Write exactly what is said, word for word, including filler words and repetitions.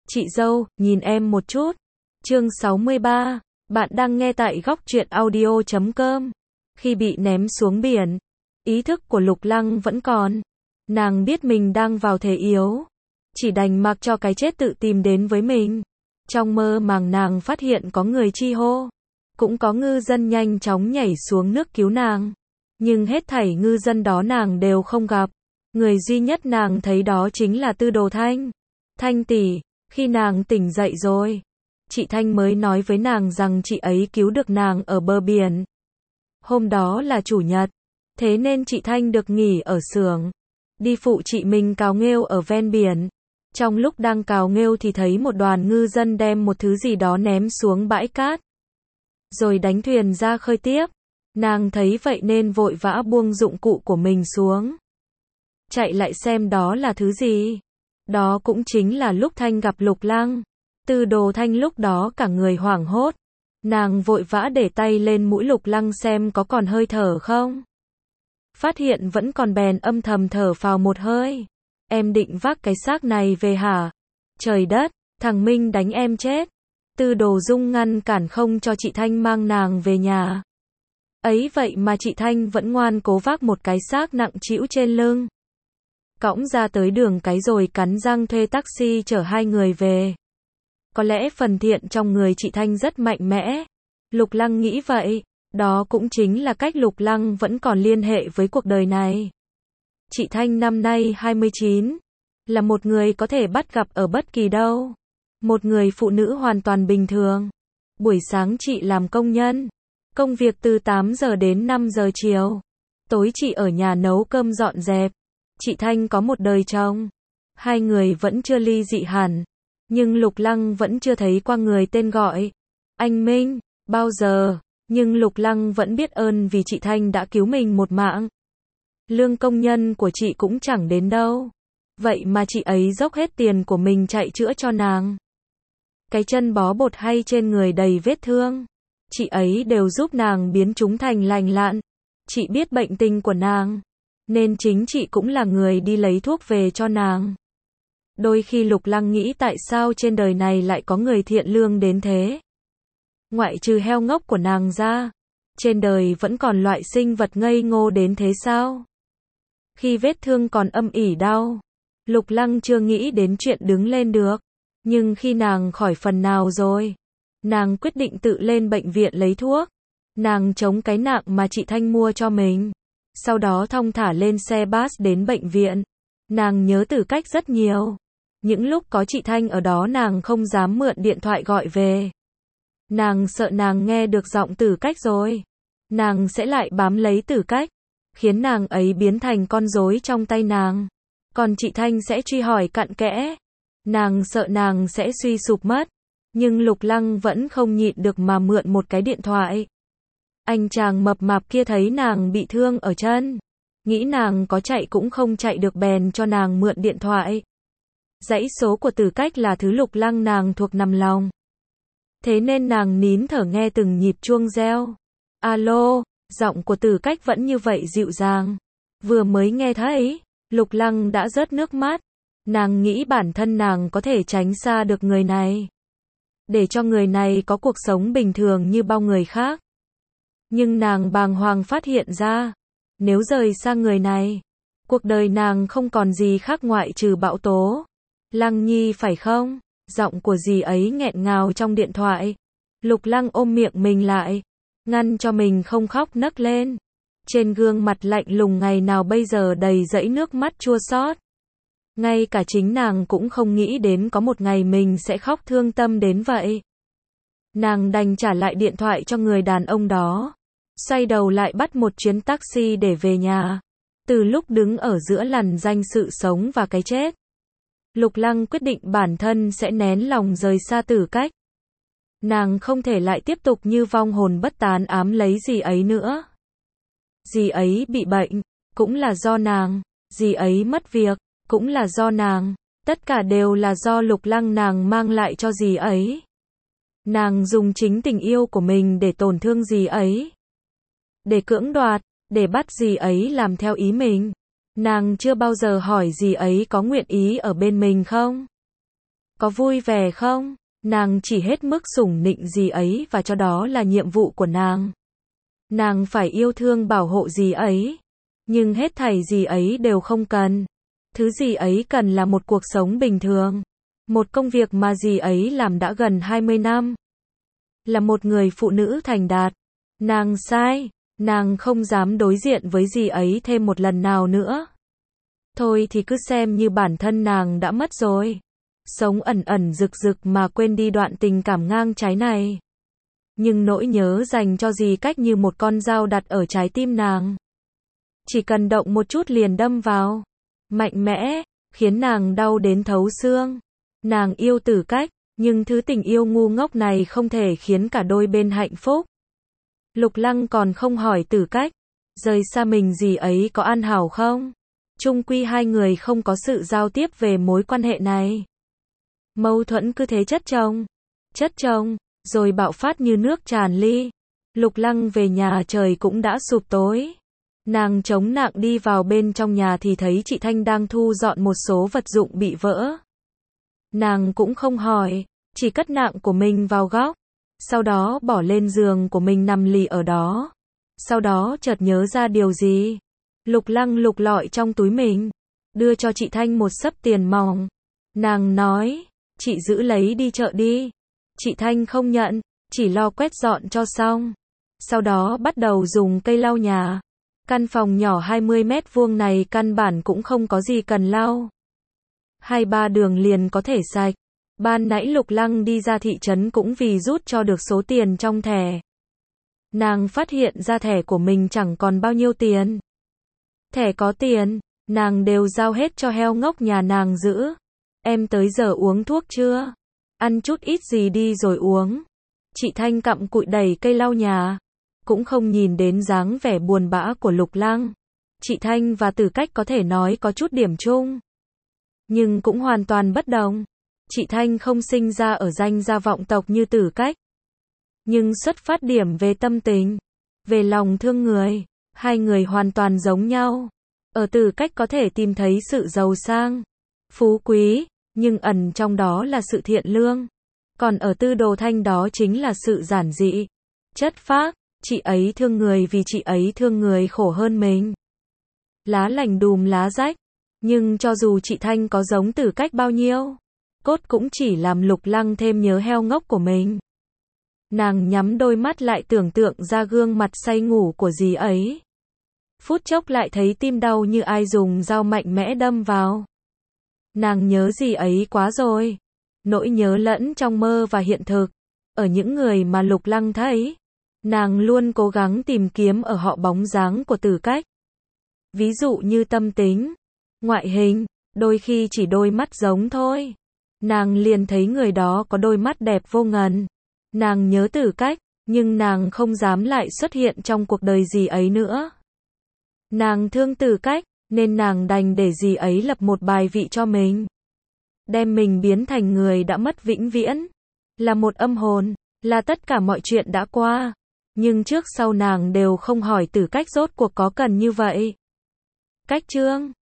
Chị dâu, nhìn em một chút. Chương sáu mươi ba. Bạn đang nghe tại góc truyện audio chấm com. Khi bị ném xuống biển, ý thức của Lục Lăng vẫn còn. Nàng biết mình đang vào thế yếu, chỉ đành mặc cho cái chết tự tìm đến với mình. Trong mơ màng nàng phát hiện có người chi hô, cũng có ngư dân nhanh chóng nhảy xuống nước cứu nàng. Nhưng hết thảy ngư dân đó nàng đều không gặp. Người duy nhất nàng thấy đó chính là Tư Đồ Thanh. Thanh tỷ, khi nàng tỉnh dậy rồi, chị Thanh mới nói với nàng rằng chị ấy cứu được nàng ở bờ biển. Hôm đó là chủ nhật, thế nên chị Thanh được nghỉ ở xưởng, đi phụ chị mình cào nghêu ở ven biển. Trong lúc đang cào nghêu thì thấy một đoàn ngư dân đem một thứ gì đó ném xuống bãi cát, rồi đánh thuyền ra khơi tiếp. Nàng thấy vậy nên vội vã buông dụng cụ của mình xuống, chạy lại xem đó là thứ gì. Đó cũng chính là lúc Thanh gặp Lục Lăng. Tư Đồ Thanh lúc đó cả người hoảng hốt. Nàng vội vã để tay lên mũi Lục Lăng xem có còn hơi thở không. Phát hiện vẫn còn bèn âm thầm thở phào một hơi. Em định vác cái xác này về hả? Trời đất, thằng Minh đánh em chết. Tư Đồ Dung ngăn cản không cho chị Thanh mang nàng về nhà. Ấy vậy mà chị Thanh vẫn ngoan cố vác một cái xác nặng trĩu trên lưng, cõng ra tới đường cái rồi cắn răng thuê taxi chở hai người về. Có lẽ phần thiện trong người chị Thanh rất mạnh mẽ. Lục Lăng nghĩ vậy. Đó cũng chính là cách Lục Lăng vẫn còn liên hệ với cuộc đời này. Chị Thanh năm nay hai mươi chín, là một người có thể bắt gặp ở bất kỳ đâu. Một người phụ nữ hoàn toàn bình thường. Buổi sáng chị làm công nhân, công việc từ tám giờ đến năm giờ chiều. Tối chị ở nhà nấu cơm dọn dẹp. Chị Thanh có một đời chồng. Hai người vẫn chưa ly dị hẳn. Nhưng Lục Lăng vẫn chưa thấy qua người tên gọi anh Minh bao giờ. Nhưng Lục Lăng vẫn biết ơn vì chị Thanh đã cứu mình một mạng. Lương công nhân của chị cũng chẳng đến đâu. Vậy mà chị ấy dốc hết tiền của mình chạy chữa cho nàng. Cái chân bó bột hay trên người đầy vết thương, chị ấy đều giúp nàng biến chúng thành lành lặn. Chị biết bệnh tình của nàng, nên chính chị cũng là người đi lấy thuốc về cho nàng. Đôi khi Lục Lăng nghĩ tại sao trên đời này lại có người thiện lương đến thế. Ngoại trừ heo ngốc của nàng ra, trên đời vẫn còn loại sinh vật ngây ngô đến thế sao? Khi vết thương còn âm ỉ đau, Lục Lăng chưa nghĩ đến chuyện đứng lên được. Nhưng khi nàng khỏi phần nào rồi, nàng quyết định tự lên bệnh viện lấy thuốc. Nàng chống cái nạng mà chị Thanh mua cho mình. Sau đó thong thả lên xe bus đến bệnh viện. Nàng nhớ Tử Cách rất nhiều. Những lúc có chị Thanh ở đó nàng không dám mượn điện thoại gọi về. Nàng sợ nàng nghe được giọng Tử Cách rồi, nàng sẽ lại bám lấy Tử Cách, khiến nàng ấy biến thành con rối trong tay nàng. Còn chị Thanh sẽ truy hỏi cặn kẽ. Nàng sợ nàng sẽ suy sụp mất. Nhưng Lục Lăng vẫn không nhịn được mà mượn một cái điện thoại. Anh chàng mập mạp kia thấy nàng bị thương ở chân, nghĩ nàng có chạy cũng không chạy được bèn cho nàng mượn điện thoại. Dãy số của Tử Cách là thứ Lục Lăng nàng thuộc nằm lòng. Thế nên nàng nín thở nghe từng nhịp chuông reo. Alo, giọng của Tử Cách vẫn như vậy dịu dàng. Vừa mới nghe thấy, Lục Lăng đã rớt nước mắt. Nàng nghĩ bản thân nàng có thể tránh xa được người này, để cho người này có cuộc sống bình thường như bao người khác. Nhưng nàng bàng hoàng phát hiện ra, nếu rời xa người này, cuộc đời nàng không còn gì khác ngoại trừ bão tố. Lăng Nhi phải không? Giọng của dì ấy nghẹn ngào trong điện thoại. Lục Lăng ôm miệng mình lại, ngăn cho mình không khóc nấc lên. Trên gương mặt lạnh lùng ngày nào bây giờ đầy dẫy nước mắt chua xót. Ngay cả chính nàng cũng không nghĩ đến có một ngày mình sẽ khóc thương tâm đến vậy. Nàng đành trả lại điện thoại cho người đàn ông đó, xoay đầu lại bắt một chuyến taxi để về nhà. Từ lúc đứng ở giữa lằn ranh sự sống và cái chết, Lục Lăng quyết định bản thân sẽ nén lòng rời xa Tử Cách. Nàng không thể lại tiếp tục như vong hồn bất tán ám lấy dì ấy nữa. Dì ấy bị bệnh, cũng là do nàng. Dì ấy mất việc, cũng là do nàng. Tất cả đều là do Lục Lăng nàng mang lại cho dì ấy. Nàng dùng chính tình yêu của mình để tổn thương dì ấy, để cưỡng đoạt, để bắt dì ấy làm theo ý mình. Nàng chưa bao giờ hỏi dì ấy có nguyện ý ở bên mình không. Có vui vẻ không? Nàng chỉ hết mức sủng nịnh dì ấy và cho đó là nhiệm vụ của nàng. Nàng phải yêu thương bảo hộ dì ấy. Nhưng hết thảy dì ấy đều không cần. Thứ dì ấy cần là một cuộc sống bình thường. Một công việc mà dì ấy làm đã gần hai mươi năm. Là một người phụ nữ thành đạt. Nàng sai. Nàng không dám đối diện với dì ấy thêm một lần nào nữa. Thôi thì cứ xem như bản thân nàng đã mất rồi. Sống ẩn ẩn rực rực mà quên đi đoạn tình cảm ngang trái này. Nhưng nỗi nhớ dành cho dì cách như một con dao đặt ở trái tim nàng. Chỉ cần động một chút liền đâm vào. Mạnh mẽ, khiến nàng đau đến thấu xương. Nàng yêu Tử Cách, nhưng thứ tình yêu ngu ngốc này không thể khiến cả đôi bên hạnh phúc. Lục Lăng còn không hỏi Tử Cách, rời xa mình dì ấy có an hảo không? Chung quy hai người không có sự giao tiếp về mối quan hệ này. Mâu thuẫn cứ thế chất chồng, chất chồng, rồi bạo phát như nước tràn ly. Lục Lăng về nhà trời cũng đã sụp tối. Nàng chống nạng đi vào bên trong nhà thì thấy chị Thanh đang thu dọn một số vật dụng bị vỡ. Nàng cũng không hỏi, chỉ cất nạng của mình vào góc. Sau đó bỏ lên giường của mình nằm lì ở đó. Sau đó chợt nhớ ra điều gì. Lục Lăng lục lọi trong túi mình, đưa cho chị Thanh một xấp tiền mỏng. Nàng nói, chị giữ lấy đi chợ đi. Chị Thanh không nhận, chỉ lo quét dọn cho xong. Sau đó bắt đầu dùng cây lau nhà. Căn phòng nhỏ hai mươi mét vuông này căn bản cũng không có gì cần lau. Hai ba đường liền có thể sạch. Ban nãy Lục Lăng đi ra thị trấn cũng vì rút cho được số tiền trong thẻ. Nàng phát hiện ra thẻ của mình chẳng còn bao nhiêu tiền. Thẻ có tiền, nàng đều giao hết cho heo ngốc nhà nàng giữ. Em tới giờ uống thuốc chưa? Ăn chút ít gì đi rồi uống. Chị Thanh cặm cụi đẩy cây lau nhà. Cũng không nhìn đến dáng vẻ buồn bã của Lục Lăng. Chị Thanh và Tử Cách có thể nói có chút điểm chung. Nhưng cũng hoàn toàn bất đồng. Chị Thanh không sinh ra ở danh gia vọng tộc như Tử Cách. Nhưng xuất phát điểm về tâm tình, về lòng thương người, hai người hoàn toàn giống nhau. Ở Tử Cách có thể tìm thấy sự giàu sang, phú quý, nhưng ẩn trong đó là sự thiện lương. Còn ở Tư Đồ Thanh đó chính là sự giản dị, chất phác. Chị ấy thương người vì chị ấy thương người khổ hơn mình. Lá lành đùm lá rách. Nhưng cho dù chị Thanh có giống Tử Cách bao nhiêu, cốt cũng chỉ làm Lục Lăng thêm nhớ heo ngốc của mình. Nàng nhắm đôi mắt lại tưởng tượng ra gương mặt say ngủ của dì ấy. Phút chốc lại thấy tim đau như ai dùng dao mạnh mẽ đâm vào. Nàng nhớ dì ấy quá rồi. Nỗi nhớ lẫn trong mơ và hiện thực. Ở những người mà Lục Lăng thấy, nàng luôn cố gắng tìm kiếm ở họ bóng dáng của Tử Cách. Ví dụ như tâm tính, ngoại hình, đôi khi chỉ đôi mắt giống thôi. Nàng liền thấy người đó có đôi mắt đẹp vô ngần. Nàng nhớ Tử Cách, nhưng nàng không dám lại xuất hiện trong cuộc đời dì ấy nữa. Nàng thương Tử Cách, nên nàng đành để dì ấy lập một bài vị cho mình. Đem mình biến thành người đã mất vĩnh viễn. Là một âm hồn, là tất cả mọi chuyện đã qua. Nhưng trước sau nàng đều không hỏi Tử Cách rốt cuộc có cần như vậy. Cách chương